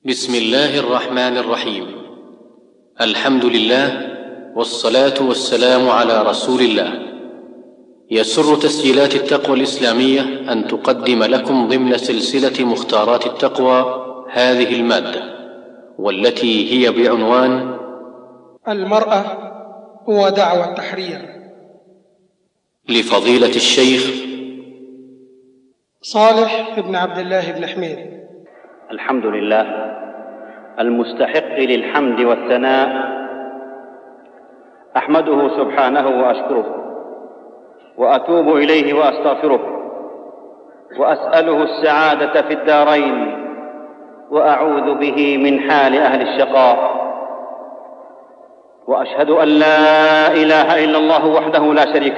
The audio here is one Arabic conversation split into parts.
بسم الله الرحمن الرحيم. الحمد لله والصلاة والسلام على رسول الله. يسر تسجيلات التقوى الإسلامية أن تقدم لكم ضمن سلسلة مختارات التقوى هذه المادة، والتي هي بعنوان المرأة ودعوى التحرير، لفضيلة الشيخ صالح بن عبد الله بن حميد. الحمد لله المستحق للحمد والثناء، أحمده سبحانه وأشكره وأتوب إليه وأستغفره وأسأله السعادة في الدارين وأعوذ به من حال أهل الشقاء. وأشهد أن لا إله إلا الله وحده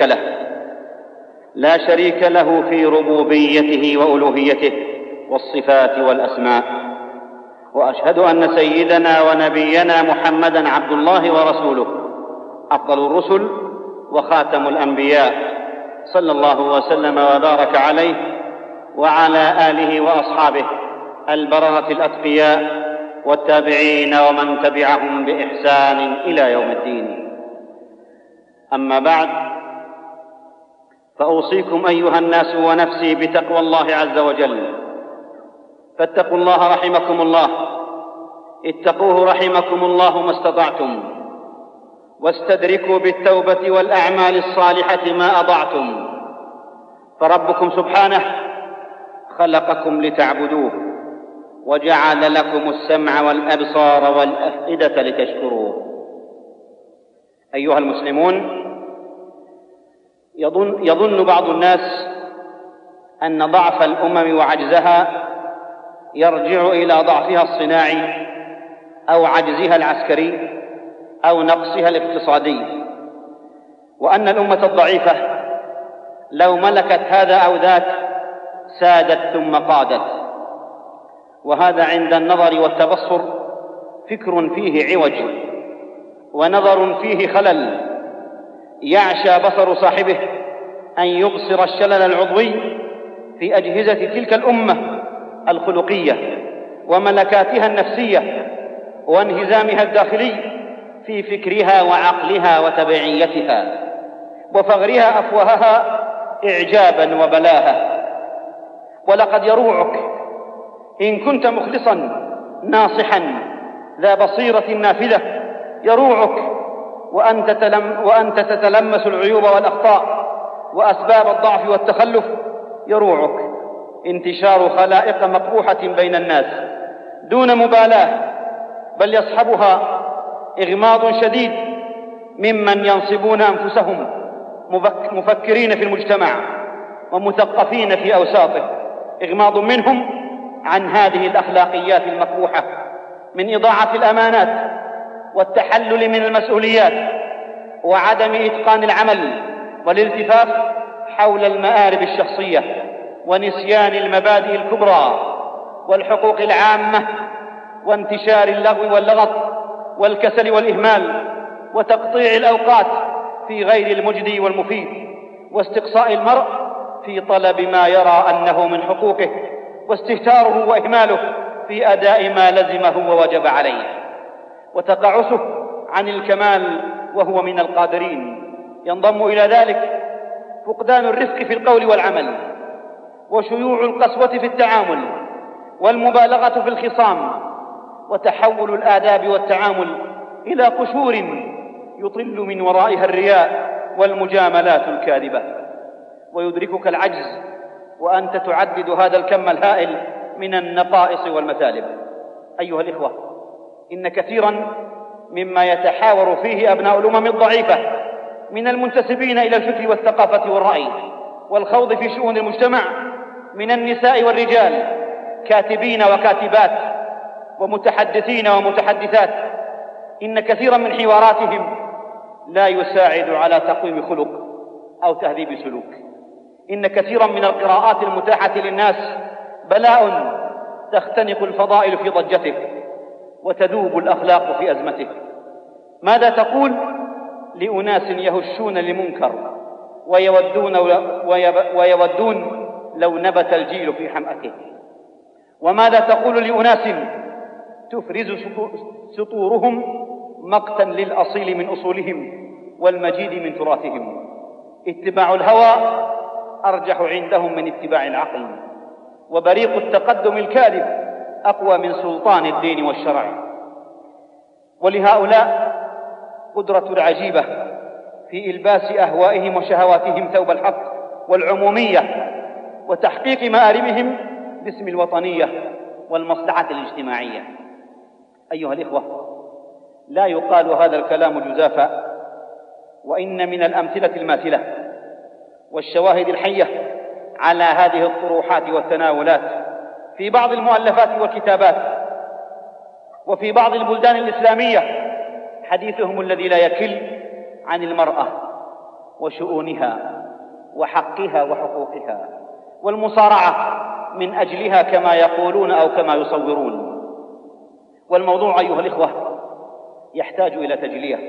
لا شريك له في ربوبيته وألوهيته والصفات والأسماء. وأشهد أن سيدنا ونبينا محمدًا عبد الله ورسوله، أفضل الرسل وخاتم الأنبياء، صلى الله وسلم وبارك عليه وعلى آله وأصحابه البررة الأتقياء والتابعين ومن تبعهم بإحسان إلى يوم الدين. أما بعد، فأوصيكم أيها الناس ونفسي بتقوى الله عز وجل، فاتقوا الله رحمكم الله، اتقوه رحمكم الله ما استطعتم، واستدركوا بالتوبة والأعمال الصالحة ما أضعتم، فربكم سبحانه خلقكم لتعبدوه، وجعل لكم السمع والأبصار والأفئدة لتشكروه. أيها المسلمون، يظن بعض الناس أن ضعف الأمم وعجزها يرجع إلى ضعفها الصناعي أو عجزها العسكري أو نقصها الاقتصادي، وأن الأمة الضعيفة لو ملكت هذا أو ذاك سادت ثم قادت. وهذا عند النظر والتبصر فكر فيه عوج ونظر فيه خلل، يعشى بصر صاحبه أن يبصر الشلل العضوي في أجهزة تلك الأمة الخلقية وملكاتها النفسية وانهزامها الداخلي في فكرها وعقلها وتبعيتها وفغرها أفواهها إعجابا وبلاها. ولقد يروعك إن كنت مخلصا ناصحا ذا بصيرة نافذة، يروعك وأنت تتلمس العيوب والأخطاء وأسباب الضعف والتخلف، يروعك انتشار خلائق مقبوحة بين الناس دون مبالاة، بل يصحبها إغماض شديد ممن ينصبون أنفسهم مفكرين في المجتمع ومثقفين في أوساطه، إغماض منهم عن هذه الأخلاقيات المقبوحة من إضاعة الأمانات والتحلل من المسؤوليات وعدم إتقان العمل والالتفاف حول المآرب الشخصية ونسيان المبادئ الكبرى والحقوق العامة وانتشار اللغو واللغط والكسل والإهمال وتقطيع الأوقات في غير المجدي والمفيد، واستقصاء المرء في طلب ما يرى أنه من حقوقه، واستهتاره وإهماله في أداء ما لزمه ووجب عليه، وتقاعسه عن الكمال وهو من القادرين. ينضم إلى ذلك فقدان الرفق في القول والعمل، وشيوع القسوة في التعامل، والمبالغة في الخصام، وتحول الآداب والتعامل إلى قشور يطل من ورائها الرياء والمجاملات الكاذبة. ويدركك العجز وأنت تعدد هذا الكم الهائل من النقائص والمثالب. أيها الإخوة، إن كثيرا مما يتحاور فيه أبناء الأمم الضعيفة من المنتسبين إلى الفكر والثقافة والرأي والخوض في شؤون المجتمع من النساء والرجال، كاتبين وكاتبات ومتحدثين ومتحدثات، إن كثيرا من حواراتهم لا يساعد على تقويم خلق أو تهذيب سلوك. إن كثيرا من القراءات المتاحة للناس بلاء تختنق الفضائل في ضجته وتذوب الأخلاق في أزمته. ماذا تقول لأناس يهشون لمنكر ويودون لو نبت الجيل في حمأته؟ وماذا تقول لأناس تفرز سطورهم مقتا للأصيل من أصولهم والمجيد من تراثهم. اتباع الهوى أرجح عندهم من اتباع العقل، وبريق التقدم الكاذب أقوى من سلطان الدين والشرع. ولهؤلاء قدرة عجيبة في إلباس أهوائهم وشهواتهم ثوب الحق والعمومية وتحقيق مآربهم باسم الوطنية والمصلحة الاجتماعية. أيها الإخوة، لا يقال هذا الكلام جزافا، وإن من الأمثلة الماثلة والشواهد الحية على هذه الطروحات والتناولات في بعض المؤلفات والكتابات وفي بعض البلدان الإسلامية حديثهم الذي لا يكل عن المرأة وشؤونها وحقها وحقوقها والمصارعة من أجلها كما يقولون أو كما يصورون. والموضوع أيها الإخوة يحتاج إلى تجلية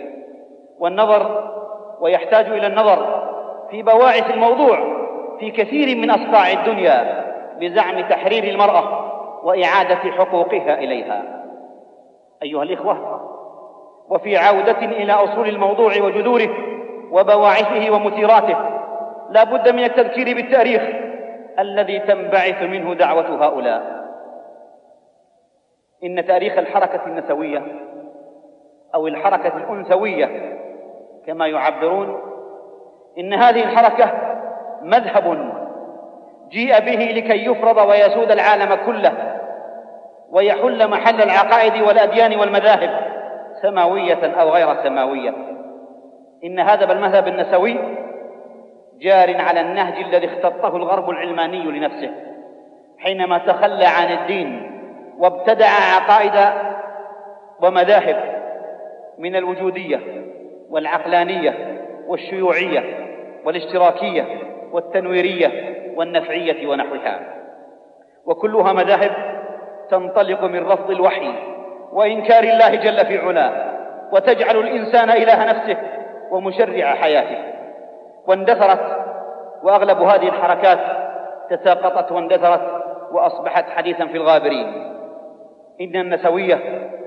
ويحتاج إلى النظر في بواعث الموضوع في كثير من أصقاع الدنيا بزعم تحرير المرأة وإعادة حقوقها إليها. أيها الإخوة، وفي عودة إلى أصول الموضوع وجذوره وبواعثه ومثيراته لا بد من التذكير بالتاريخ الذي تنبعث منه دعوة هؤلاء. إن تاريخ الحركة النسوية أو الحركة الأنثوية كما يعبرون، إن هذه الحركة مذهب جيء به لكي يفرض ويسود العالم كله ويحل محل العقائد والأديان والمذاهب سماوية أو غير سماوية. إن هذا المذهب النسوي جار على النهج الذي اختطه الغرب العلماني لنفسه حينما تخلى عن الدين وابتدع عقائد ومذاهب من الوجودية والعقلانية والشيوعية والاشتراكية والتنويرية والنفعية ونحوها، وكلها مذاهب تنطلق من رفض الوحي وإنكار الله جل في علاه، وتجعل الإنسان إله نفسه ومشرع حياته. واندثرت، وأغلب هذه الحركات تساقطت واندثرت وأصبحت حديثا في الغابرين. إن النسوية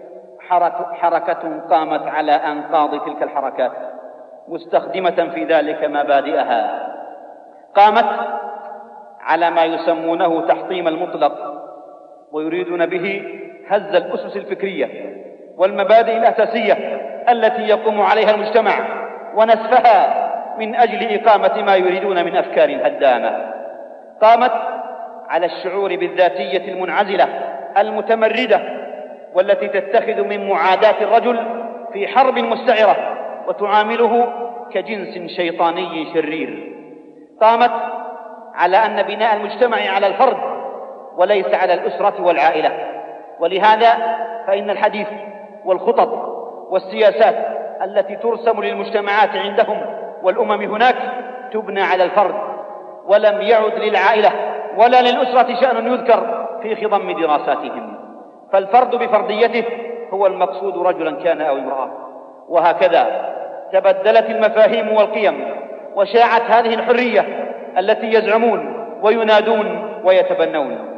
حركة قامت على أنقاض تلك الحركات مستخدمة في ذلك مبادئها، قامت على ما يسمونه تحطيم المطلق، ويريدون به هز الأسس الفكرية والمبادئ الأساسية التي يقوم عليها المجتمع ونسفها من أجل إقامة ما يريدون من أفكار هدامة. قامت على الشعور بالذاتية المنعزلة المتمردة والتي تتخذ من معاداة الرجل في حرب مستعرة وتعامله كجنس شيطاني شرير. قامت على أن بناء المجتمع على الفرد وليس على الأسرة والعائلة، ولهذا فإن الحديث والخطط والسياسات التي ترسم للمجتمعات عندهم والأمم هناك تبنى على الفرد، ولم يعد للعائلة ولا للأسرة شأن يذكر في خضم دراساتهم، فالفرد بفرديته هو المقصود رجلا كان أو امرأة. وهكذا تبدلت المفاهيم والقيم وشاعت هذه الحرية التي يزعمون وينادون ويتبنون،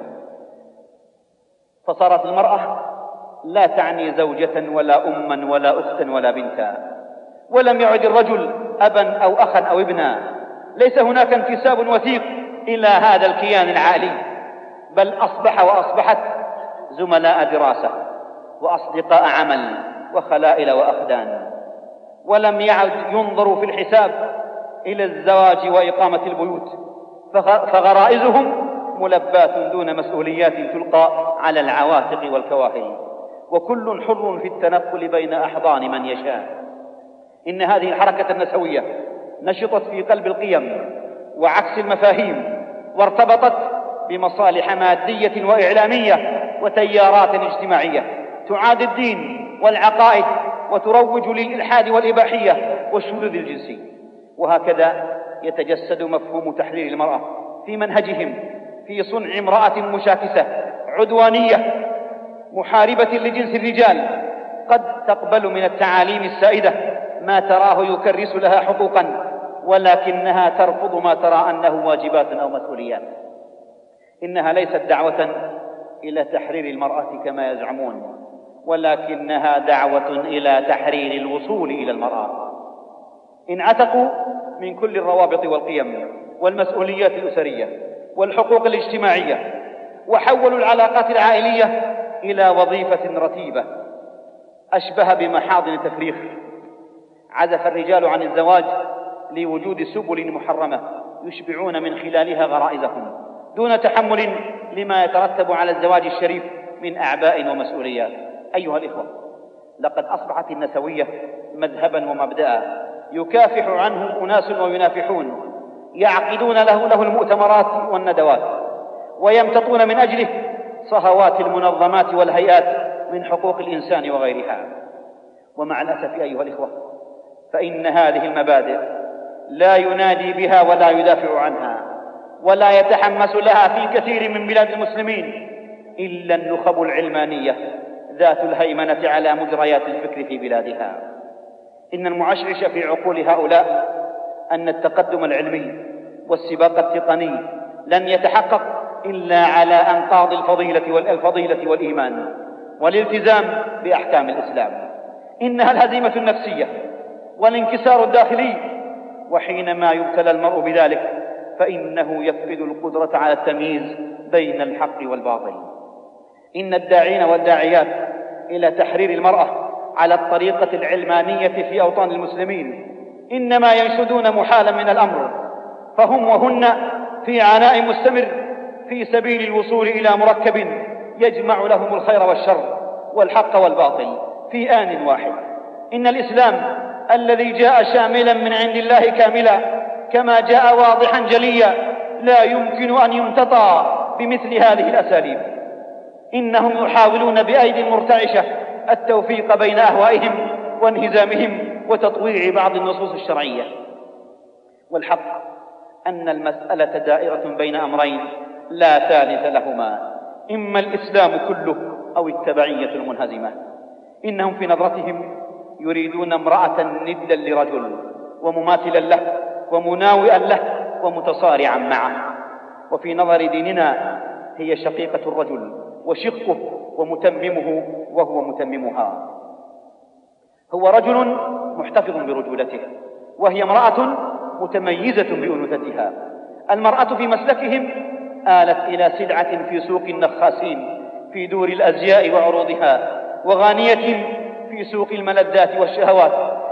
فصارت المرأة لا تعني زوجة ولا أما ولا أختا ولا بنتا، ولم يعد الرجل أبا أو أخا أو ابنا. ليس هناك انتساب وثيق إلى هذا الكيان العالي، بل أصبح وأصبحت زملاء دراسة وأصدقاء عمل وخلائل وأخدان، ولم يعد ينظر في الحساب إلى الزواج وإقامة البيوت، فغرائزهم ملبات دون مسؤوليات تلقى على العواتق والكواهل، وكل حر في التنقل بين أحضان من يشاء. إن هذه الحركة النسوية نشطت في قلب القيم وعكس المفاهيم، وارتبطت بمصالح مادية وإعلامية وتيارات اجتماعية تعادي الدين والعقائد وتروج للإلحاد والإباحية والشذوذ الجنسي. وهكذا يتجسد مفهوم تحرير المرأة في منهجهم في صنع امرأة مشاكسة عدوانية محاربة لجنس الرجال، قد تقبل من التعاليم السائدة ما تراه يكرس لها حقوقا، ولكنها ترفض ما ترى أنه واجبات أو مسؤوليات. إنها ليست دعوة إلى تحرير المرأة كما يزعمون، ولكنها دعوة إلى تحرير الوصول إلى المرأة. انعتقوا من كل الروابط والقيم والمسؤوليات الأسرية والحقوق الاجتماعية، وحولوا العلاقات العائلية إلى وظيفة رتيبة أشبه بمحاضن تفريخ. عزف الرجال عن الزواج لوجود سبل محرمة يشبعون من خلالها غرائزهم دون تحمل لما يترتب على الزواج الشريف من أعباء ومسؤوليات. أيها الإخوة، لقد أصبحت النسوية مذهبا ومبدأ يكافح عنه أناس وينافحون، يعقدون له المؤتمرات والندوات، ويمتطون من أجله صهوات المنظمات والهيئات من حقوق الإنسان وغيرها. ومع الأسف أيها الإخوة، فإن هذه المبادئ لا ينادي بها ولا يدافع عنها ولا يتحمس لها في كثير من بلاد المسلمين إلا النخب العلمانية ذات الهيمنة على مجريات الفكر في بلادها. إن المعشعش في عقول هؤلاء أن التقدم العلمي والسباق التقني لن يتحقق إلا على أنقاض الفضيلة والإيمان والالتزام بأحكام الإسلام. إنها الهزيمة النفسية والانكسار الداخلي، وحينما يبتلى المرء بذلك فإنه يفقد القدرة على التمييز بين الحق والباطل. إن الداعين والداعيات إلى تحرير المرأة على الطريقة العلمانية في أوطان المسلمين إنما ينشدون محالا من الأمر، فهم وهن في عناء مستمر في سبيل الوصول إلى مركب يجمع لهم الخير والشر والحق والباطل في آن واحد. إن الإسلام الذي جاء شاملا من عند الله كاملا كما جاء واضحا جليا لا يمكن أن يمتطى بمثل هذه الأساليب. إنهم يحاولون بأيدي مرتعشة التوفيق بين أهوائهم وانهزامهم وتطويع بعض النصوص الشرعية. والحق أن المسألة دائرة بين أمرين لا ثالث لهما، إما الإسلام كله أو التبعية المنهزمة. إنهم في نظرتهم يريدون امرأة ندا لرجل ومماثلا له ومناوئا له ومتصارعا معه، وفي نظر ديننا هي شقيقة الرجل وشقه ومتممه وهو متممها. هو رجل محتفظ برجولته، وهي امرأة متميزة بأنوثتها. المرأة في مسلكهم آلت إلى سلعة في سوق النخاسين في دور الأزياء وعروضها، وغانية في سوق الملذات والشهوات.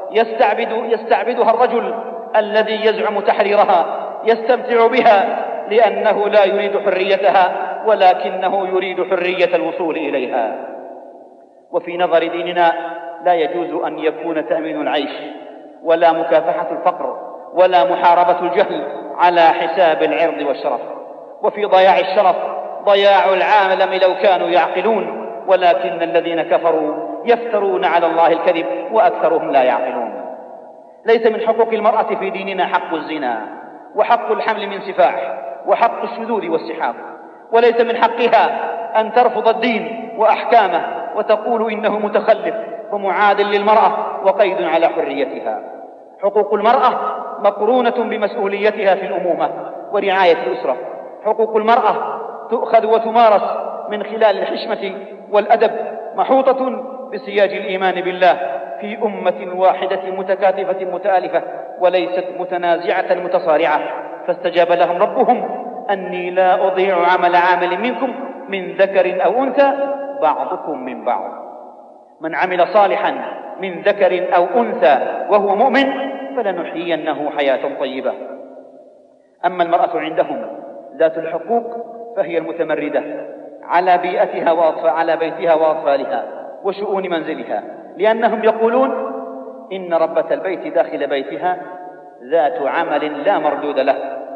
يستعبدها الرجل الذي يزعم تحريرها، يستمتع بها لأنه لا يريد حريتها ولكنه يريد حرية الوصول إليها. وفي نظر ديننا لا يجوز أن يكون تأمين العيش ولا مكافحة الفقر ولا محاربة الجهل على حساب العرض والشرف. وفي ضياع الشرف ضياع العالم لو كانوا يعقلون، ولكن الذين كفروا يفترون على الله الكذب وأكثرهم لا يعقلون. ليس من حقوق المرأة في ديننا حق الزنا وحق الحمل من سفاح وحق الشذوذ والسحاق، وليس من حقها أن ترفض الدين وأحكامه وتقول إنه متخلف ومعاد للمرأة وقيد على حريتها. حقوق المرأة مقرونة بمسؤوليتها في الأمومة ورعاية الأسرة. حقوق المرأة تؤخذ وتمارس من خلال الحشمة والأدب، محوطة بسياج الإيمان بالله في أمة واحدة متكاتفة متآلفة وليست متنازعة متصارعة. فاستجاب لهم ربهم أني لا أضيع عمل عامل منكم من ذكر أو أنثى بعضكم من بعض. من عمل صالحا من ذكر أو أنثى وهو مؤمن فلنحيينه حياة طيبة. أما المرأة عندهم ذات الحقوق فهي المتمردة على بيتها وأطفالها وشؤون منزلها، لأنهم يقولون إن ربة البيت داخل بيتها ذات عمل لا مردود له،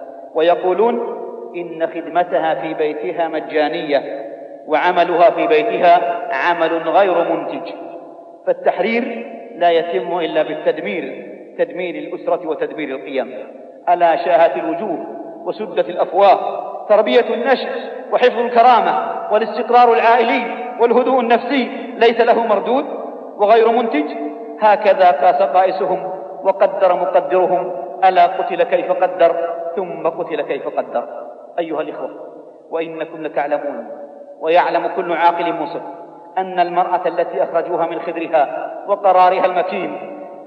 ويقولون إن خدمتها في بيتها مجانية وعملها في بيتها عمل غير منتج. فالتحرير لا يتم إلا بالتدمير، تدمير الأسرة وتدمير القيم. ألا شاهت الوجوه وسدت الأفواه، تربية النشء وحفظ الكرامة والاستقرار العائلي والهدوء النفسي ليس له مردود وغير منتج. هكذا قاس قائسهم وقدر مقدرهم. ألا قتل كيف قدر ثم قتل كيف قدر. أيها الإخوة، وإنكم لتعلمون ويعلم كل عاقل منصف أن المرأة التي أخرجوها من خدرها وقرارها المكين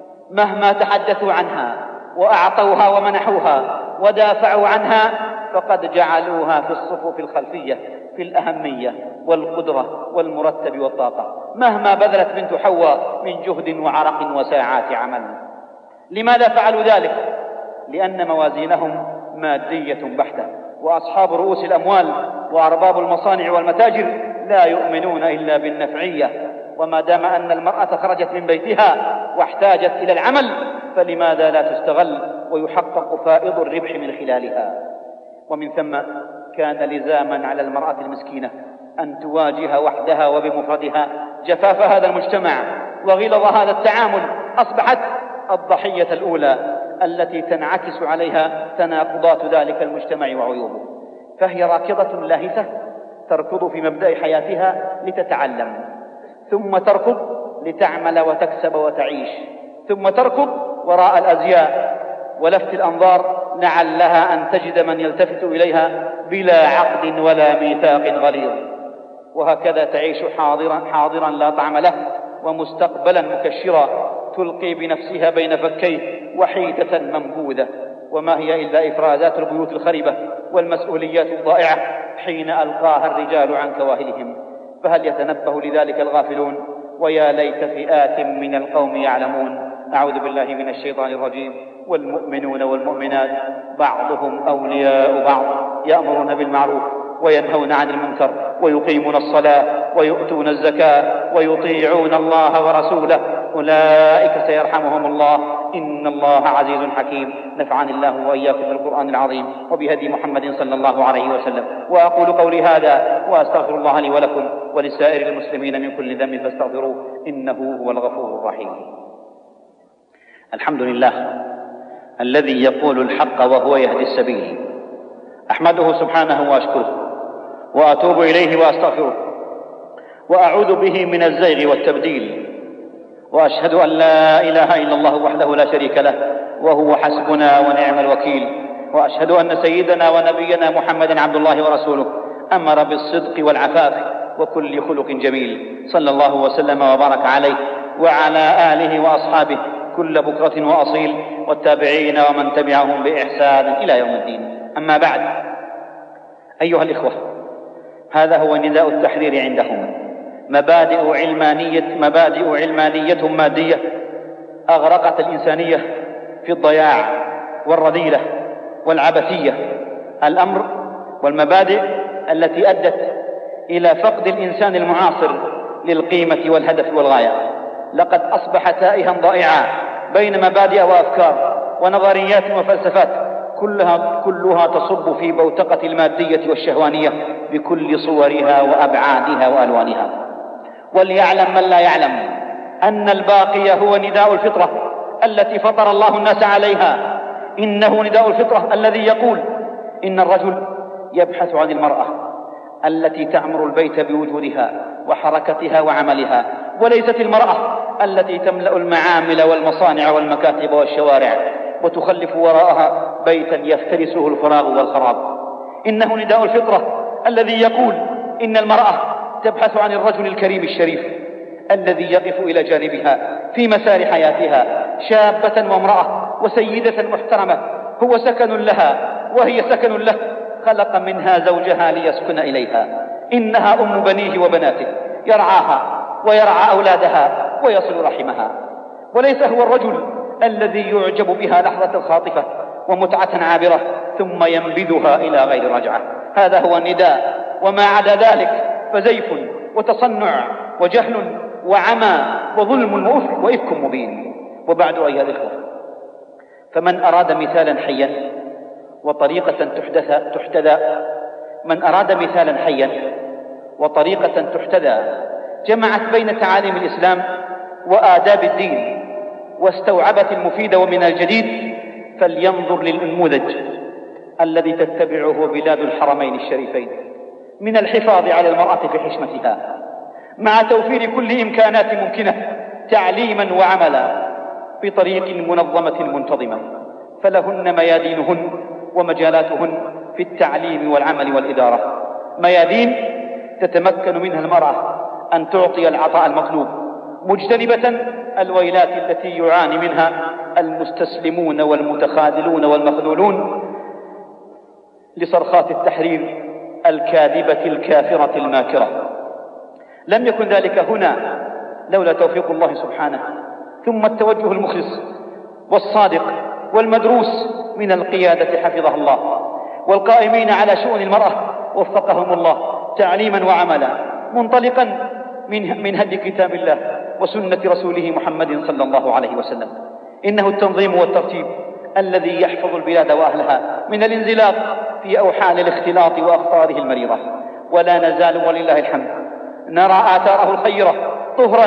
مهما تحدثوا عنها وأعطوها ومنحوها ودافعوا عنها فقد جعلوها في الصفوف الخلفية في الأهمية والقدرة والمرتب والطاقة، مهما بذلت بنت حواء من جهد وعرق وساعات عمل. لماذا فعلوا ذلك؟ لأن موازينهم مادية بحتة، وأصحاب رؤوس الأموال وأرباب المصانع والمتاجر لا يؤمنون إلا بالنفعية، وما دام أن المرأة خرجت من بيتها واحتاجت إلى العمل فلماذا لا تستغل ويحقق فائض الربح من خلالها؟ ومن ثم كان لزاما على المرأة المسكينة أن تواجه وحدها وبمفردها جفاف هذا المجتمع وغلظ هذا التعامل. أصبحت الضحية الأولى التي تنعكس عليها تناقضات ذلك المجتمع وعيوبه، فهي راكضة لاهثة تركض في مبدأ حياتها لتتعلم، ثم تركض لتعمل وتكسب وتعيش، ثم تركض وراء الأزياء ولفت الأنظار لعلها أن تجد من يلتفت إليها بلا عقد ولا ميثاق غليظ، وهكذا تعيش حاضرا لا طعم له، ومستقبلا مكشرا تلقي بنفسها بين فكيه وحيدة منبوذة، وما هي إلا إفرازات البيوت الخربة والمسؤوليات الضائعة حين ألقاها الرجال عن كواهلهم. فهل يتنبه لذلك الغافلون؟ ويا ليت فئات من القوم يعلمون. أعوذ بالله من الشيطان الرجيم. والمؤمنون والمؤمنات بعضهم أولياء بعض يأمرون بالمعروف وينهون عن المنكر ويقيمون الصلاة ويؤتون الزكاة ويطيعون الله ورسوله أولئك سيرحمهم الله إن الله عزيز حكيم. نفعني الله وإياكم بالقرآن العظيم وبهدي محمد صلى الله عليه وسلم. وأقول قولي هذا وأستغفر الله لي ولكم ولسائر المسلمين من كل ذنب فاستغفروه إنه هو الغفور الرحيم. الحمد لله الذي يقول الحق وهو يهدي السبيل، أحمده سبحانه وأشكره وأتوب إليه وأستغفره وأعوذ به من الزيغ والتبديل، وأشهد أن لا إله إلا الله وحده لا شريك له وهو حسبنا ونعم الوكيل، وأشهد أن سيدنا ونبينا محمدا عبد الله ورسوله أمر بالصدق والعفاف وكل خلق جميل، صلى الله وسلم وبارك عليه وعلى آله وأصحابه كل بكرة وأصيل والتابعين ومن تبعهم بإحسان إلى يوم الدين. أما بعد، أيها الإخوة، هذا هو نداء التحرير عندهم، مبادئ علمانية مادية أغرقت الإنسانية في الضياع والرذيلة والعبثية. الأمر والمبادئ التي أدت إلى فقد الإنسان المعاصر للقيمة والهدف والغاية. لقد أصبح تائها ضائعا بين مبادئ وأفكار ونظريات وفلسفات كلها تصب في بوتقة المادية والشهوانية بكل صورها وأبعادها وألوانها. وليعلم من لا يعلم أن الباقي هو نداء الفطرة التي فطر الله الناس عليها. إنه نداء الفطرة الذي يقول إن الرجل يبحث عن المرأة التي تعمر البيت بوجودها وحركتها وعملها، وليست المرأة التي تملأ المعامل والمصانع والمكاتب والشوارع وتخلف وراءها بيتا يفترسه الفراغ والخراب. إنه نداء الفطرة الذي يقول إن المرأة تبحث عن الرجل الكريم الشريف الذي يقف إلى جانبها في مسار حياتها، شابة وامرأة وسيدة محترمة، هو سكن لها وهي سكن له، خلق منها زوجها ليسكن إليها. إنها أم بنيه وبناته، يرعاها ويرعى أولادها ويصل رحمها، وليس هو الرجل الذي يعجب بها لحظة خاطفة ومتعة عابرة ثم ينبذها إلى غير رجعة. هذا هو النداء، وما عدا ذلك فزيف وتصنع وجهل وعمى وظلم وإفك مبين. وبعد أيها الإخوة، فمن أراد مثالا حيا وطريقة تحتذى جمعت بين تعاليم الإسلام وآداب الدين واستوعبت المفيد ومن الجديد، فلينظر للنموذج الذي تتبعه بلاد الحرمين الشريفين من الحفاظ على المرأة في حشمتها مع توفير كل إمكانات ممكنة تعليما وعملا بطريق منظمة منتظمة، فلهن ميادينهن ومجالاتهن في التعليم والعمل والإدارة، ميادين تتمكن منها المرأة أن تعطي العطاء المطلوب، مجتنبة الويلات التي يعاني منها المستسلمون والمتخاذلون والمخذولون لصرخات التحرير الكاذبة الكافرة الماكرة. لم يكن ذلك هنا لولا توفيق الله سبحانه، ثم التوجه المخلص والصادق والمدروس من القيادة حفظها الله، والقائمين على شؤون المرأة وفقهم الله تعليما وعملا، منطلقا من هدي كتاب الله وسنة رسوله محمد صلى الله عليه وسلم. إنه التنظيم والترتيب الذي يحفظ البلاد وأهلها من الانزلاق في أوحال الاختلاط وأخطاره المريضة. ولا نزال ولله الحمد نرى آثاره الخيرة طهرا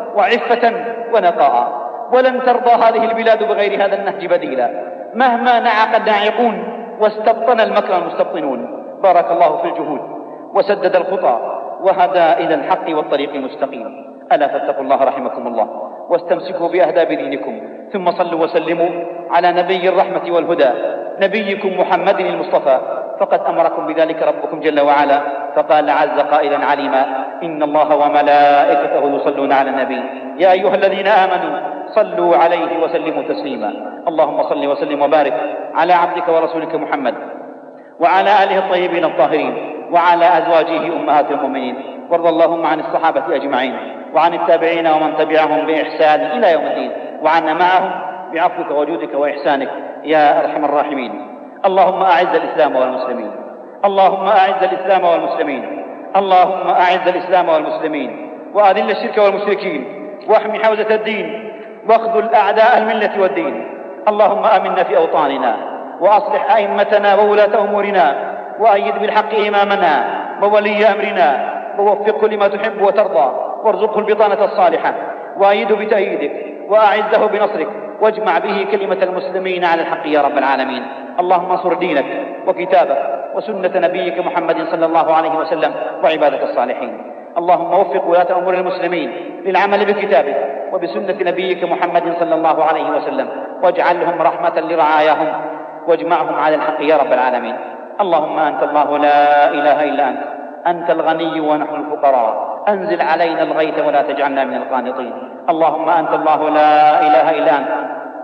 وعفة ونقاء، ولن ترضى هذه البلاد بغير هذا النهج بديلا مهما نعق الناعقون واستبطن المكر المستبطنون. بارك الله في الجهود وسدد الخطى وهدى إلى الحق والطريق المستقيم. ألا فاتقوا الله رحمكم الله، واستمسكوا بأهداب دينكم، ثم صلوا وسلموا على نبي الرحمة والهدى نبيكم محمد المصطفى، فقد أمركم بذلك ربكم جل وعلا، فقال عز قائلا عليما: إن الله وملائكته يصلون على النبي يا أيها الذين آمنوا صلوا عليه وسلموا تسليما. اللهم صل وسلم وبارك على عبدك ورسولك محمد وعلى آله الطيبين الطاهرين وعلى أزواجه أمهات المؤمنين، وارض اللهم عن الصحابة أجمعين وعن التابعين ومن تبعهم بإحسان إلى يوم الدين، وعنا معهم بعفوك وجودك وإحسانك يا أرحم الراحمين. اللهم أعز الإسلام والمسلمين، اللهم أعز الإسلام والمسلمين، اللهم أعز الإسلام والمسلمين، وأذل الشرك والمشركين، واحمي حوزة الدين، واخذل أعداء الملة والدين. اللهم آمنا في أوطاننا، وأصلح أئمتنا وولاة أمورنا، وأيد بالحق إمامنا وولي أمرنا، ووفقه لما تحب وترضى، وارزقه البطانة الصالحة، وأيده بتأييدك، وأعزه بنصرك، واجمع به كلمة المسلمين على الحق يا رب العالمين. اللهم انصر دينك وكتابك وسنة نبيك محمد صلى الله عليه وسلم وعبادك الصالحين. اللهم وفق ولاة أمور المسلمين للعمل بكتابك وبسنة نبيك محمد صلى الله عليه وسلم، واجعلهم رحمة لرعاياهم، واجمعهم على الحق يا رب العالمين. اللهم أنت الله لا إله إلا أنت، أنت الغني ونحن الفقراء، أنزل علينا الغيث ولا تجعلنا من القانطين. اللهم أنت الله لا إله إلا أنت،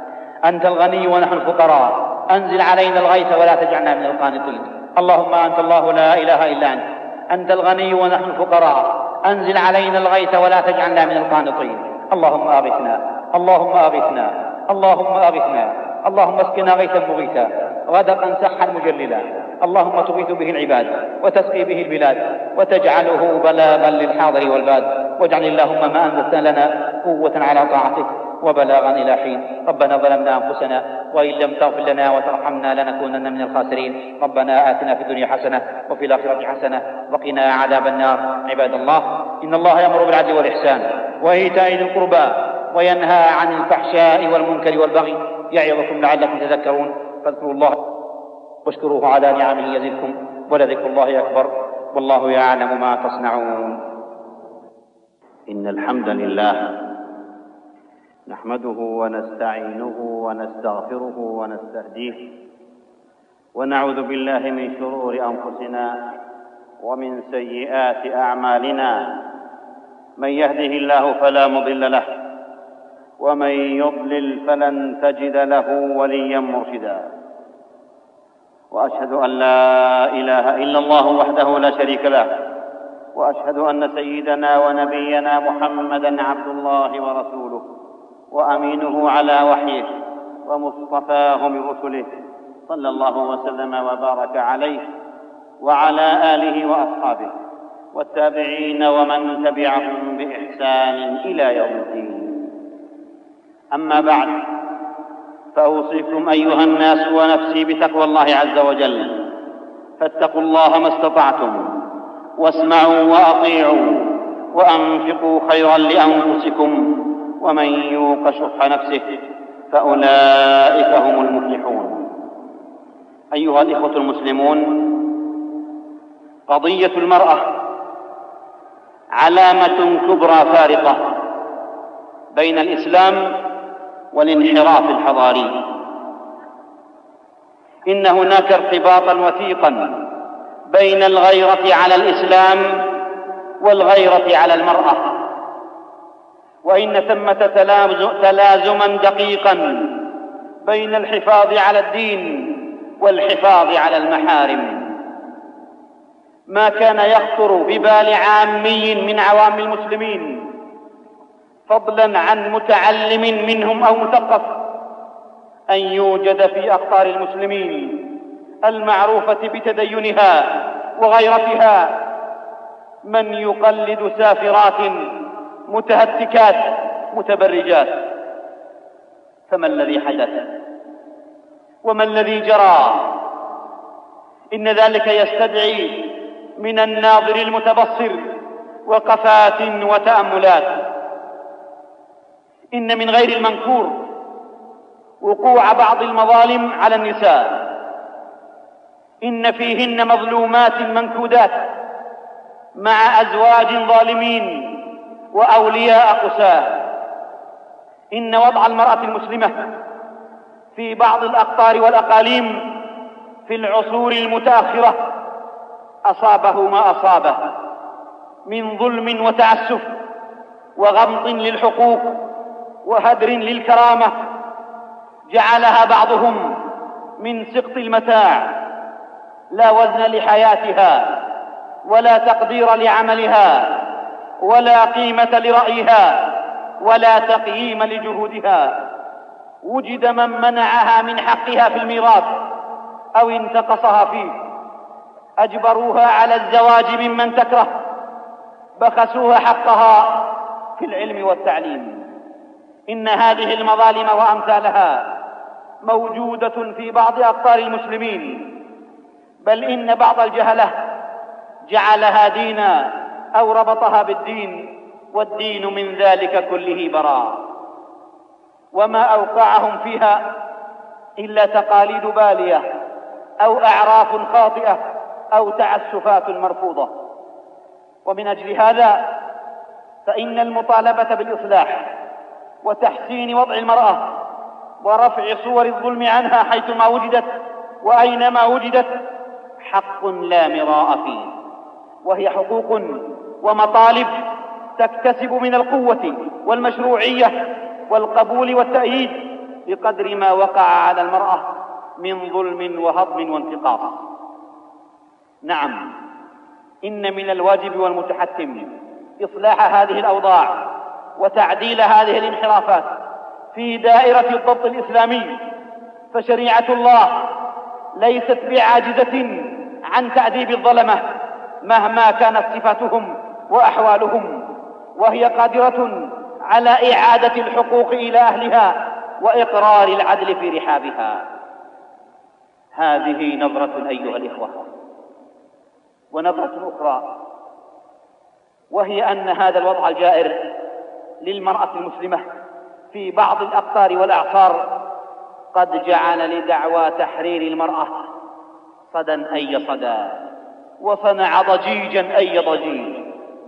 أنت الغني ونحن الفقراء، أنزل علينا الغيث ولا تجعلنا من القانطين. اللهم أنت الله لا إله إلا أنت، أنت الغني ونحن الفقراء، أنزل علينا الغيث ولا تجعلنا من القانطين. اللهم أغثنا، اللهم أغثنا، اللهم أغثنا، اللهم اسقنا غيثا مغيثا غدقا سحا مجللا. اللهم تغيث به العباد وتسقي به البلاد، وتجعله بلاغا للحاضر والباد، واجعل اللهم ما أنزلت لنا قوة على طاعتك وبلاغا إلى حين. ربنا ظلمنا أنفسنا، وإن لم تغفر لنا وترحمنا لنكونن من الخاسرين. ربنا آتنا في الدنيا حسنة وفي الآخرة حسنة وقنا عذاب النار. عباد الله، إن الله يأمر بالعدل والإحسان وإيتاء ذي القربى وينهى عن الفحشاء والمنكر والبغي، يعظكم لعلكم تذكرون. فاذكروا الله واشكروه على نعمه يزدكم، ولذكر الله أكبر، والله يعلم ما تصنعون. إن الحمد لله نحمده ونستعينه ونستغفره ونستهديه، ونعوذ بالله من شرور أنفسنا ومن سيئات أعمالنا. من يهده الله فلا مضل له، ومن يضلل فلن تجد له وليا مرشدا. وأشهد أن لا إله إلا الله وحده لا شريك له، وأشهد أن سيدنا ونبينا محمدًا عبد الله ورسوله، وأمينه على وحيه، ومصطفاه من رسله، صلى الله وسلم وبارك عليه وعلى آله وأصحابه والتابعين ومن تبعهم بإحسان إلى يوم الدين. أما بعد، فأوصيكم أيها الناس ونفسي بتقوى الله عز وجل، فاتقوا الله ما استطعتم، واسمعوا وأطيعوا، وأنفقوا خيرا لأنفسكم، ومن يوق شح نفسه فأولئك هم المفلحون. أيها الإخوة المسلمون، قضية المرأة علامة كبرى فارقة بين الإسلام والانحراف الحضاري. إن هناك ارتباطا وثيقا بين الغيرة على الإسلام والغيرة على المرأة. وإن ثمة تلازما دقيقا بين الحفاظ على الدين والحفاظ على المحارم. ما كان يخطر ببال عامي من عوام المسلمين، فضلا عن متعلم منهم أو مثقف، أن يوجد في أقطار المسلمين المعروفة بتدينها وغيرتها من يقلد سافرات متهتكات متبرجات. فما الذي حدث وما الذي جرى؟ إن ذلك يستدعي من الناظر المتبصر وقفات وتأملات. إن من غير المنكور وقوع بعض المظالم على النساء، إن فيهن مظلومات منكودات مع أزواج ظالمين وأولياء قساة. إن وضع المرأة المسلمة في بعض الأقطار والأقاليم في العصور المتأخرة أصابه ما أصابه من ظلم وتعسف وغمط للحقوق وهدر للكرامة، جعلها بعضهم من سقط المتاع، لا وزن لحياتها ولا تقدير لعملها ولا قيمة لرأيها ولا تقييم لجهودها. وجد من منعها من حقها في الميراث أو انتقصها فيه، أجبروها على الزواج ممن تكره، بخسوها حقها في العلم والتعليم. إن هذه المظالم وأمثالها موجودة في بعض أقطار المسلمين، بل إن بعض الجهلة جعلها دينا أو ربطها بالدين، والدين من ذلك كله براء. وما أوقعهم فيها إلا تقاليد بالية أو أعراف خاطئة أو تعسفات مرفوضة. ومن أجل هذا فإن المطالبة بالإصلاح وتحسين وضع المرأة ورفع صور الظلم عنها حيثما وجدت وأينما وجدت حق لا مراء فيه، وهي حقوق ومطالب تكتسب من القوة والمشروعية والقبول والتأييد بقدر ما وقع على المرأة من ظلم وهضم وانتقاص. نعم، إن من الواجب والمتحتم إصلاح هذه الأوضاع وتعديل هذه الانحرافات في دائرة الضبط الإسلامي، فشريعة الله ليست بعاجزة عن تأديب الظلمة مهما كانت صفاتهم وأحوالهم، وهي قادرة على إعادة الحقوق إلى أهلها وإقرار العدل في رحابها. هذه نظرة أيها الإخوة. ونظرة أخرى، وهي أن هذا الوضع الجائر للمرأة المسلمة في بعض الأقطار والأعصار قد جعل لدعوى تحرير المرأة صدى أي صدى، وصنع ضجيجا أي ضجيج.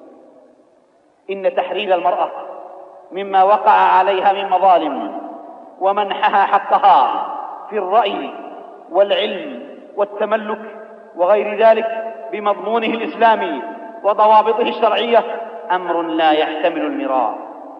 إن تحرير المرأة مما وقع عليها من مظالم ومنحها حقها في الرأي والعلم والتملك وغير ذلك بمضمونه الإسلامي وضوابطه الشرعية أمر لا يحتمل المراء.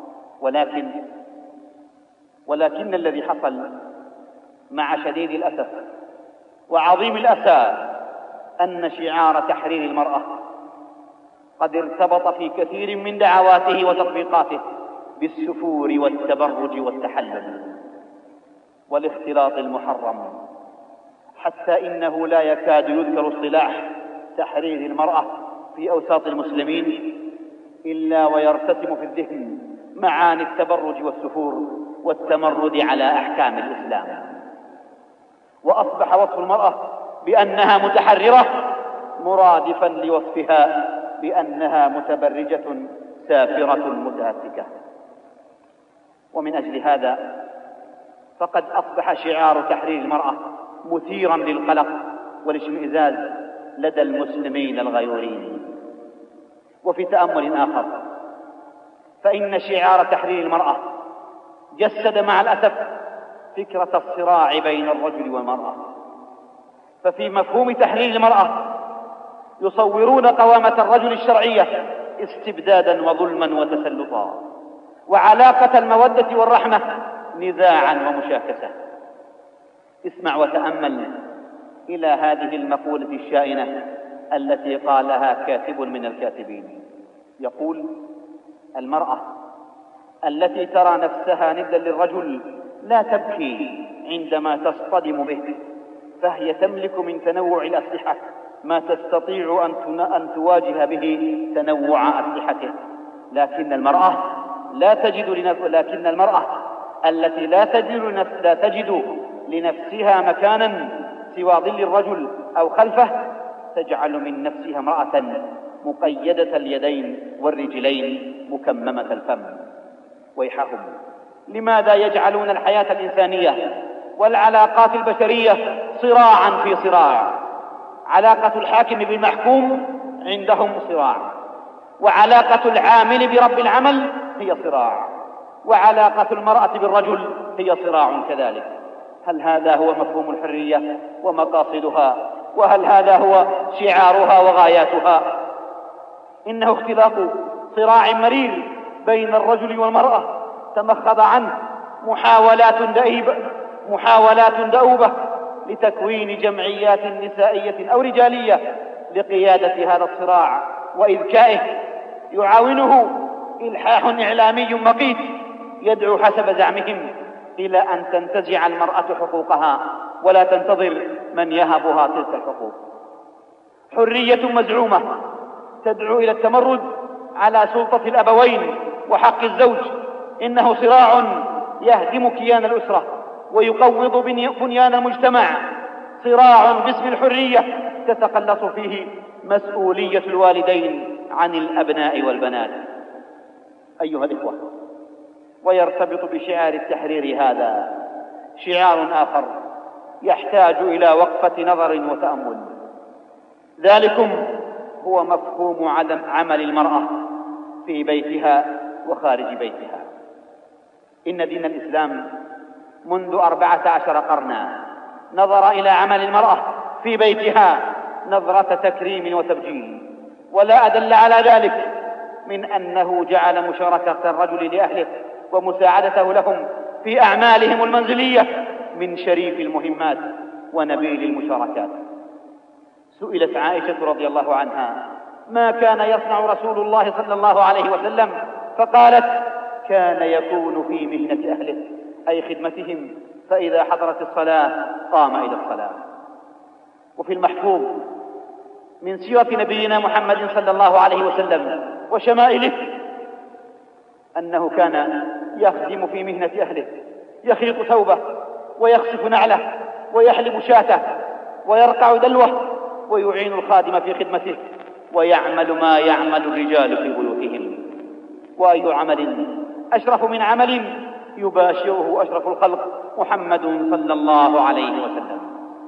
ولكن الذي حصل مع شديد الأسف وعظيم الأسى أن شعار تحرير المرأة قد ارتبط في كثير من دعواته وتطبيقاته بالسفور والتبرج والتحلل والاختلاط المحرم، حتى إنه لا يكاد يذكر اصطلاح تحرير المرأة في أوساط المسلمين إلا ويرتسم في الذهن معاني التبرج والسفور والتمرد على أحكام الإسلام. وأصبح وصف المرأة بأنها متحررة مرادفا لوصفها بأنها متبرجة سافرة متهتكة. ومن أجل هذا فقد أصبح شعار تحرير المرأة مثيرا للقلق والاشمئزاز لدى المسلمين الغيورين. وفي تأمل آخر، فإن شعار تحرير المرأة جسد مع الأسف فكرة الصراع بين الرجل والمرأة. ففي مفهوم تحرير المرأة يصورون قوامة الرجل الشرعية استبدادا وظلما وتسلطا، وعلاقة المودة والرحمة نزاعا ومشاكسة. اسمع وتأمل إلى هذه المقولة الشائنة التي قالها كاتب من الكاتبين، يقول: المرأة التي ترى نفسها ندا للرجل لا تبكي عندما تصطدم به، فهي تملك من تنوع الأسلحة ما تستطيع أن تواجه به تنوع أسلحته، لكن المرأة التي لا تجد لنفسها مكانا سوى ظل الرجل أو خلفه تجعل من نفسها امرأة مقيدة اليدين والرجلين مكممة الفم. ويحهم، لماذا يجعلون الحياة الإنسانية والعلاقات البشرية صراعا في صراع؟ علاقة الحاكم بالمحكوم عندهم صراع، وعلاقة العامل برب العمل هي صراع، وعلاقة المرأة بالرجل هي صراع كذلك. هل هذا هو مفهوم الحرية ومقاصدها؟ وهل هذا هو شعارها وغاياتها؟ إنه اختلاط صراع مرير بين الرجل والمرأة تمخض عنه محاولات دؤوبة لتكوين جمعيات نسائية أو رجالية لقيادة هذا الصراع وإذكائه، يعاونه إلحاح إعلامي مقيت يدعو حسب زعمهم إلى أن تنتزع المرأة حقوقها ولا تنتظر من يهبها تلك الحقوق. حرية مزعومة تدعو إلى التمرد على سلطة الأبوين وحق الزوج. إنه صراع يهدم كيان الأسرة ويقوض بنيان المجتمع، صراع باسم الحرية تتقلص فيه مسؤولية الوالدين عن الأبناء والبنات. أيها الإخوة، ويرتبط بشعار التحرير هذا شعار آخر يحتاج إلى وقفة نظر وتأمل. ذلكم هو مفهوم عمل المرأة في بيتها وخارج بيتها. إن دين الإسلام منذ 14 قرنا نظر إلى عمل المرأة في بيتها نظرة تكريم وتبجيل، ولا أدل على ذلك من أنه جعل مشاركة الرجل لأهله ومساعدته لهم في أعمالهم المنزلية من شريف المهمات ونبيل المشاركات. سئلت عائشة رضي الله عنها: ما كان يصنع رسول الله صلى الله عليه وسلم؟ فقالت: كان يكون في مهنة أهله أي خدمتهم، فإذا حضرت الصلاة قام إلى الصلاة. وفي المحفوظ من سيرة نبينا محمد صلى الله عليه وسلم وشمائله أنه كان يخدم في مهنة أهله، يخيط ثوبه ويخصف نعله ويحلب شاته ويرقع دلوه ويعين الخادم في خدمته، ويعمل ما يعمل الرجال في بيوتهم. وأي عمل أشرف من عمل يباشره أشرف الخلق محمد صلى الله عليه وسلم.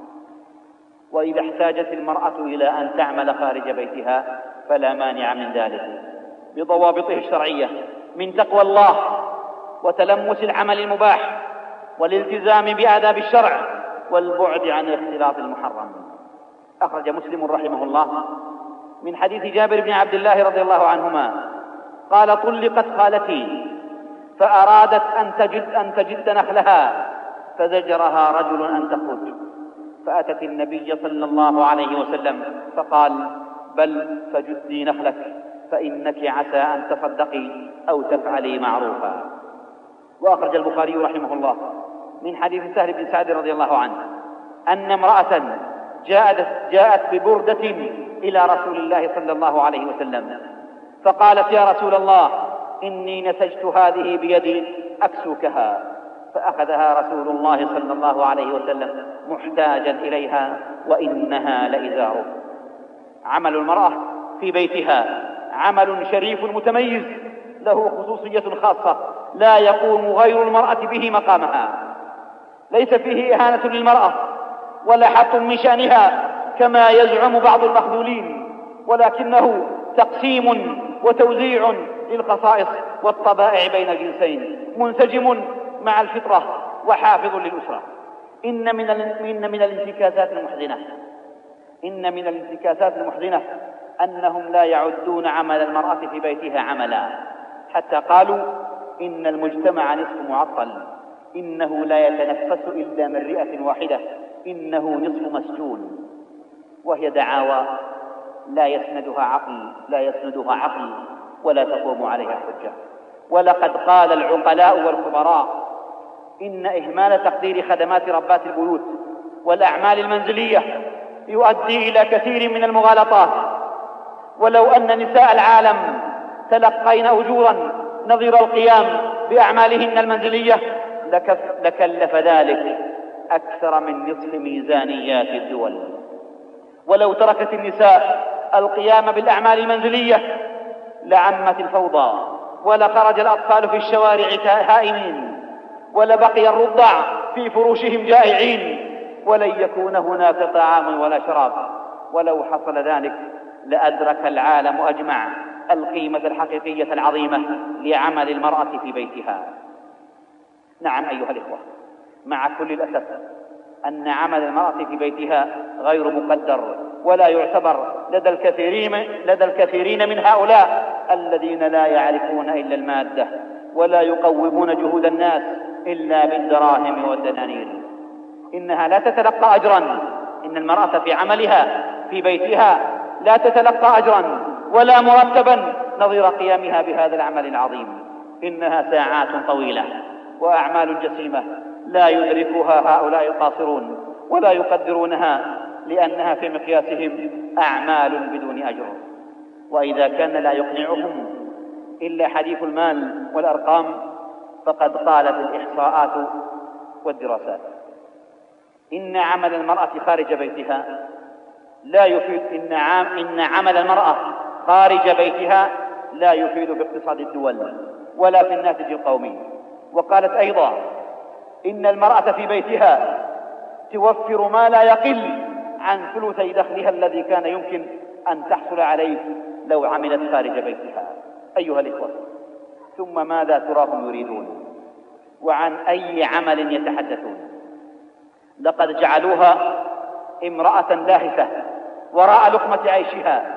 وإذا احتاجت المرأة إلى أن تعمل خارج بيتها فلا مانع من ذلك بضوابطه الشرعية من تقوى الله وتلمس العمل المباح والالتزام بآداب الشرع والبعد عن الاختلاط المحرم. أخرج مسلم رحمه الله من حديث جابر بن عبد الله رضي الله عنهما قال: طلقت خالتي فأرادت أن تجد نخلها فزجرها رجل أن تخرج، فأتت النبي صلى الله عليه وسلم فقال: بل فجدي نخلك فإنك عسى أن تصدقي أو تفعلي معروفا. وأخرج البخاري رحمه الله من حديث سهل بن سعد رضي الله عنه أن امرأة جاءت ببردة إلى رسول الله صلى الله عليه وسلم فقالت: يا رسول الله، إني نسجت هذه بيدي أكسوكها. فأخذها رسول الله صلى الله عليه وسلم محتاجا إليها وإنها لإزاره. عمل المرأة في بيتها عمل شريف متميز له خصوصية خاصة لا يقوم غير المرأة به مقامها. ليس فيه إهانة للمرأة ولا حط من شأنها كما يزعم بعض المخذولين، ولكنه تقسيم وتوزيع للخصائص والطبائع بين الجنسين منسجم مع الفطرة وحافظ للأسرة. إن من الانتكاسات المحزنة أنهم لا يعدون عمل المرأة في بيتها عملا، حتى قالوا إن المجتمع نصف معطل، إنه لا يتنفس إلا من رئة واحدة، إنه نصف مسجون. وهي دعاوى لا يسندها عقل ولا تقوم عليها حجة. ولقد قال العقلاء والخبراء إن إهمال تقدير خدمات ربات البيوت والأعمال المنزلية يؤدي إلى كثير من المغالطات، ولو أن نساء العالم تلقين أجورا نظير القيام بأعمالهن المنزلية لكلف ذلك أكثر من نصف ميزانيات الدول. ولو تركت النساء القيام بالأعمال المنزلية لعمت الفوضى، ولخرج الأطفال في الشوارع هائمين، ولبقي الرضع في فروشهم جائعين، ولن يكون هناك طعام ولا شراب. ولو حصل ذلك لأدرك العالم أجمع القيمة الحقيقية العظيمة لعمل المرأة في بيتها. نعم أيها الإخوة، مع كل الأسف أن عمل المرأة في بيتها غير مقدر ولا يعتبر لدى الكثيرين من هؤلاء الذين لا يعرفون إلا المادة ولا يقومون جهود الناس إلا بالدراهم والدنانير. إنها لا تتلقى أجرا، إن المرأة في عملها في بيتها لا تتلقى أجرا ولا مرتبا نظير قيامها بهذا العمل العظيم. إنها ساعات طويلة وأعمال جسيمة لا يدركها هؤلاء القاصرون ولا يقدرونها، لأنها في مقياسهم أعمال بدون أجر. وإذا كان لا يقنعهم إلا حديث المال والأرقام فقد قالت الإحصاءات والدراسات إن عمل المرأة خارج بيتها لا يفيد إن عمل المرأة خارج بيتها لا يفيد في اقتصاد الدول ولا في الناتج القومي. وقالت أيضا إن المرأة في بيتها توفر ما لا يقل عن ثلثي دخلها الذي كان يمكن أن تحصل عليه لو عملت خارج بيتها. أيها الإخوة، ثم ماذا تراهم يريدون؟ وعن أي عمل يتحدثون؟ لقد جعلوها امرأة لاهثة وراء لقمة عيشها،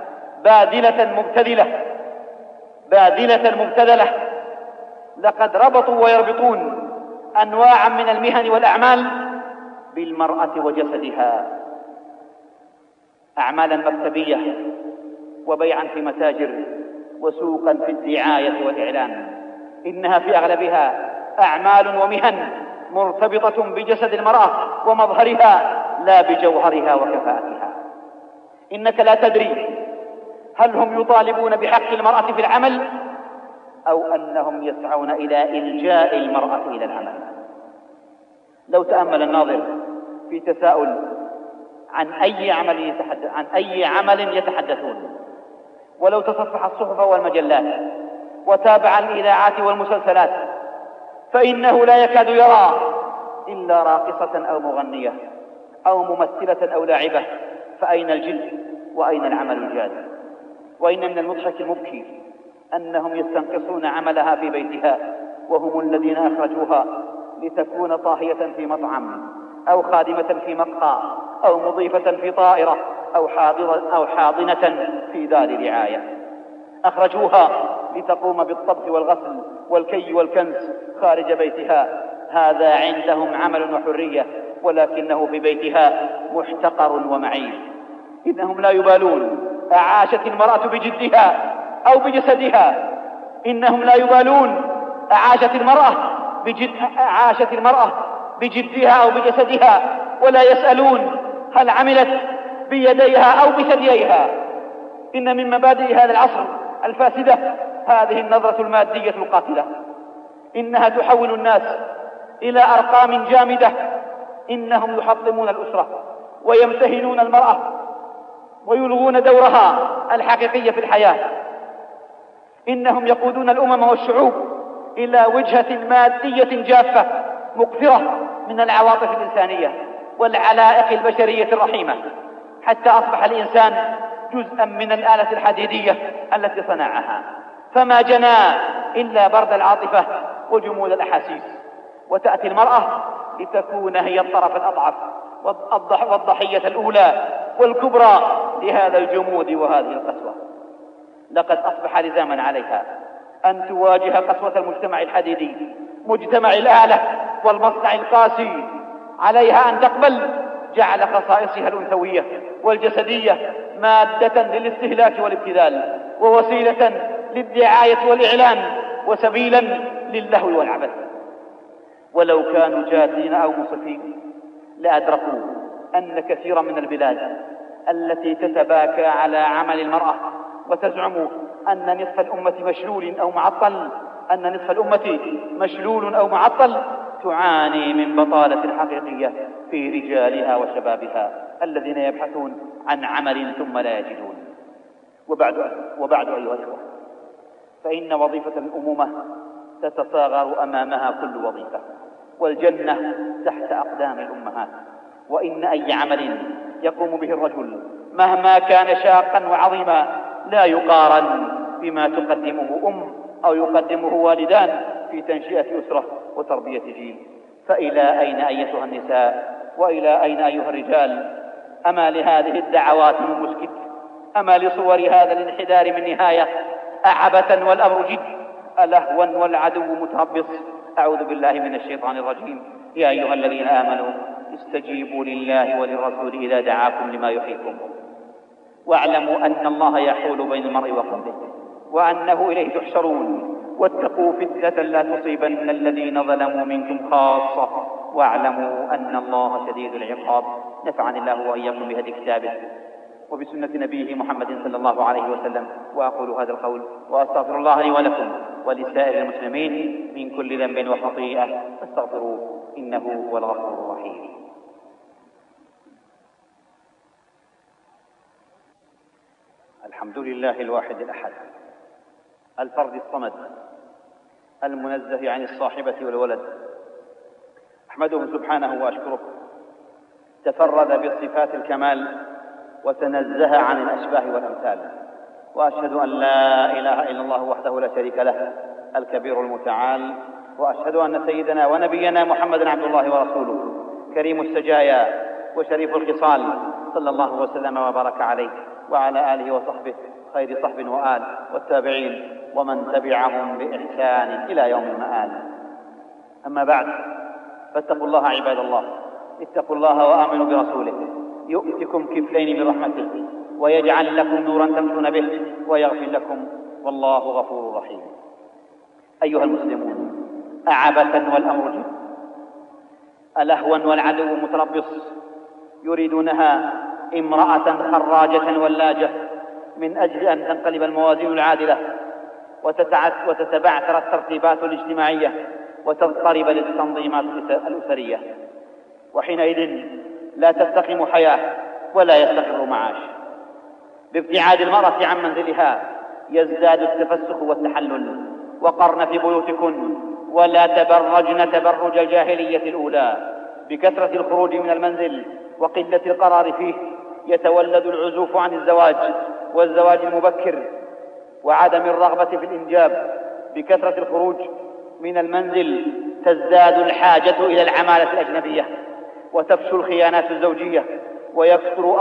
باذلة مبتذلة. لقد ربطوا ويربطون أنواعا من المهن والأعمال بالمرأة وجسدها، أعمالا مكتبية وبيعا في متاجر وسوقا في الدعاية والإعلان. إنها في أغلبها أعمال ومهن مرتبطة بجسد المرأة ومظهرها لا بجوهرها وكفاءتها. إنك لا تدري هل هم يطالبون بحق المرأة في العمل أو أنهم يسعون إلى إلجاء المرأة إلى العمل. لو تأمل الناظر في تساؤل عن أي عمل يتحدثون، ولو تصفح الصحف والمجلات وتابع الإذاعات والمسلسلات فإنه لا يكاد يرى إلا راقصة أو مغنية أو ممثلة أو لاعبة. فأين الجد وأين العمل الجاد؟ وإن من المضحك المبكي أنهم يستنقصون عملها في بيتها وهم الذين أخرجوها لتكون طاهية في مطعم أو خادمة في مقهى أو مضيفة في طائرة أو حاضنة في دار رعاية. أخرجوها لتقوم بالطبخ والغسل والكي والكنس خارج بيتها. هذا عندهم عمل وحرية، ولكنه في بيتها محتقر ومعيب. إنهم لا يبالون أعاشت المرأة بجدها أو بجسدها. إنهم لا يبالون أعاشت المرأة بجدها أو بجسدها، ولا يسألون هل عملت بيديها أو بثدييها. إن من مبادئ هذا العصر الفاسدة هذه النظرة المادية القاتلة. إنها تحول الناس إلى أرقام جامدة. إنهم يحطمون الأسرة ويمتهنون المرأة ويلغون دورها الحقيقي في الحياة. إنهم يقودون الأمم والشعوب إلى وجهة مادية جافة مقفرة من العواطف الإنسانية والعلائق البشرية الرحيمة، حتى أصبح الإنسان جزءا من الآلة الحديدية التي صنعها، فما جنى إلا برد العاطفة وجمود الأحاسيس. وتأتي المرأة لتكون هي الطرف الأضعف والضحية الأولى والكبرى لهذا الجمود وهذه القسوة. لقد أصبح لزاما عليها أن تواجه قسوة المجتمع الحديدي، مجتمع الآلة والمصنع القاسي. عليها أن تقبل جعل خصائصها الأنثوية والجسدية مادة للاستهلاك والابتذال، ووسيلة للدعاية والإعلان، وسبيلا للهو والعبث. ولو كانوا جادين أو منصفين لأدركوا أن كثيرا من البلاد التي تتباكى على عمل المرأة وتزعم أن نصف الأمة مشلول أو معطل تعاني من بطالة حقيقية في رجالها وشبابها الذين يبحثون عن عمل ثم لا يجدون. وبعد أيها الأخوة، فإن وظيفة الأمومة تتصاغر أمامها كل وظيفة، والجنة تحت أقدام الأمهات. وإن أي عمل يقوم به الرجل مهما كان شاقا وعظيما لا يقارن بما تقدمه أو يقدمه والدان في تنشئة أسرة وتربية جيل. فإلى أين أيتها النساء، وإلى أين أيها الرجال؟ أما لهذه الدعوات من مسكت؟ أما لصور هذا الانحدار من نهاية؟ أعبثا والأمر جد، ألهوا والعدو متربص. أعوذ بالله من الشيطان الرجيم. يا أيها الذين آمنوا استجيبوا لله وللرسول إذا دعاكم لما يحييكم، واعلموا أن الله يحول بين المرء وقلبه وأنه إليه تحشرون، واتقوا فتنة لا تصيبن الذين ظلموا منكم خاصة، واعلموا أن الله شديد العقاب. نفعني الله وإياكم بهدي كتابه وبسنة نبيه محمد صلى الله عليه وسلم. وأقول هذا القول وأستغفر الله لي ولكم ولسائر المسلمين من كل ذنب وخطيئة فاستغفروه إنه هو الغفور الرحيم. الحمد لله الواحد الأحد الفرد الصمد المنزه عن الصاحبة والولد، أحمده سبحانه وأشكره. تفرد بصفات الكمال وتنزه عن الأشباه والأمثال، وأشهد أن لا إله إلا الله وحده لا شريك له الكبير المتعال، وأشهد أن سيدنا ونبينا محمدا عبد الله ورسوله كريم السجايا وشريف الخصال، صلى الله وسلم وبارك عليه وعلى آله وصحبه خير صحب وآل والتابعين ومن تبعهم بإحسان إلى يوم المآل. أما بعد، فاتقوا الله عباد الله، اتقوا الله وآمنوا برسوله يؤتكم كفلين من رحمته ويجعل لكم نورا تمشون به ويغفر لكم، والله غفور رحيم. أيها المسلمون، أعبثا والأمر جد، ألهوا والعدو متربص، يريدونها امرأة خراجة ولاجة من أجل أن تنقلب الموازين العادلة وتتبعثر الترتيبات الاجتماعية وتضطرب التنظيمات الأسرية، وحينئذ لا تستقيم حياة ولا يستقر معاش. بابتعاد المرأة عن منزلها يزداد التفسخ والتحلل. وقرن في بيوتكن ولا تبرجن تبرج الجاهلية الأولى. بكثرة الخروج من المنزل وقلة القرار فيه يتولد العزوف عن الزواج والزواج المبكر وعدم الرغبة في الإنجاب. بكثرة الخروج من المنزل تزداد الحاجة إلى العمالة الأجنبية وتفشو الخيانات الزوجية ويكثر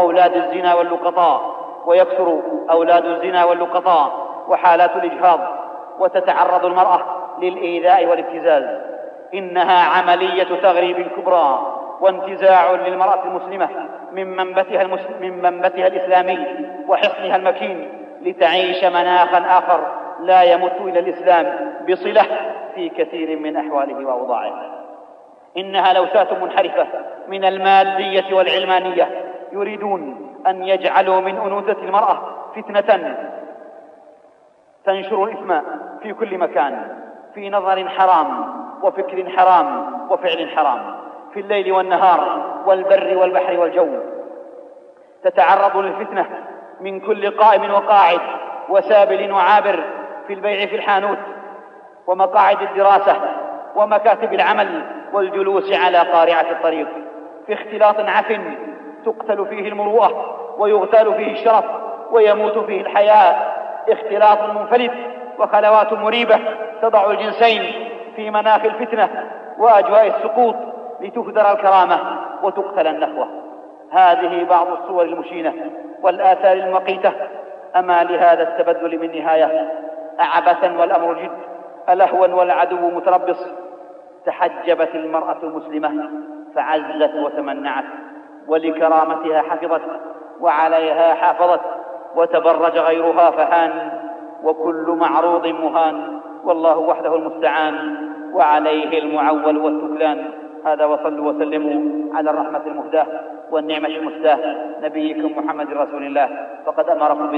أولاد الزنا واللقطاء وحالات الإجهاض، وتتعرض المرأة للإيذاء والابتزاز. إنها عملية تغريب كبرى وانتزاع للمرأة المسلمة من منبتها الإسلامي وحصنها المكين لتعيش مناخا آخر لا يمت إلى الإسلام بصلة في كثير من أحواله وأوضاعه. إنها لوثات منحرفة من المادية والعلمانية يريدون أن يجعلوا من أنوثة المرأة فتنة تنشر الإثم في كل مكان، في نظر حرام وفكر حرام وفعل حرام، في الليل والنهار والبر والبحر والجو. تتعرض للفتنة من كل قائم وقاعد وسابل وعابر، في البيع في الحانوت ومقاعد الدراسة ومكاتب العمل والجلوس على قارعة الطريق، في اختلاط عفن تقتل فيه المروءة ويغتال فيه الشرف ويموت فيه الحياء، اختلاط منفلت وخلوات مريبة تضع الجنسين في مناخ الفتنة وأجواء السقوط لتهدر الكرامة وتقتل النخوة. هذه بعض الصور المشينة والآثار المقيتة. أما لهذا التبذل من نهاية؟ أعبثا والأمر جد، الأهون والعدو متربص. تحجبت المرأة المسلمة فعزت وتمنعت، ولكرامتها حفظت وعليها حافظت، وتبرج غيرها فهان، وكل معروض مهان، والله وحده المستعان وعليه المعول والتكلان. هذا وصلوا وسلموا على الرحمة المهداة والنعمة المسداة نبيكم محمد رسول الله. فقد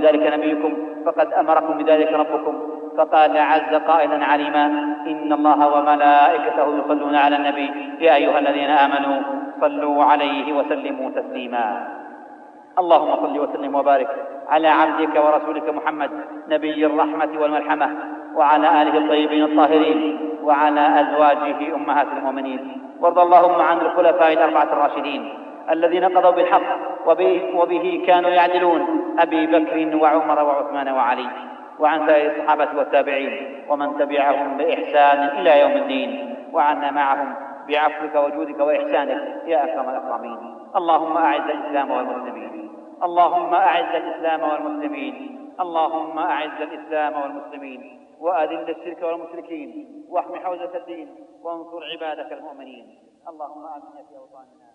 أمركم بذلك ربكم، فقال عز قائلا عليما: إن الله وملائكته يصلون على النبي يا أيها الذين آمنوا صلوا عليه وسلموا تسليما. اللهم صل وسلم وبارك على عبدك ورسولك محمد نبي الرحمة والملحمة، وعلى آله الطيبين الطاهرين، وعلى أزواجه أمهات المؤمنين. وارض اللهم عن الخلفاء الأربعة الراشدين الذين قضوا بالحق وبه كانوا يعدلون: أبي بكر وعمر وعثمان وعلي، وعن سائر الصحابة والتابعين ومن تبعهم بإحسان إلى يوم الدين، وعنا معهم بعفوك وجودك وإحسانك يا أكرم الأكرمين. اللهم أعز الإسلام والمسلمين، اللهم أعز الإسلام والمسلمين، اللهم أعز الإسلام والمسلمين، وأذل الشرك والمشركين، واحم حوزة الدين، وانصر عبادك المؤمنين. اللهم آمنا في أوطاننا.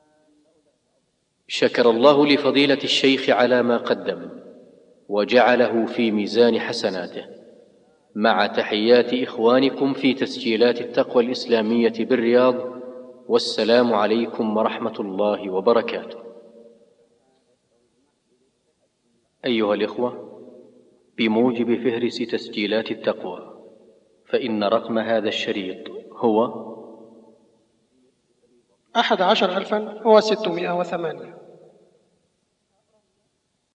شكر الله لفضيلة الشيخ على ما قدم وجعله في ميزان حسناته، مع تحيات إخوانكم في تسجيلات التقوى الإسلامية بالرياض، والسلام عليكم ورحمة الله وبركاته. أيها الإخوة، بموجب فهرس تسجيلات التقوى، فإن رقم هذا الشريط هو 11,608.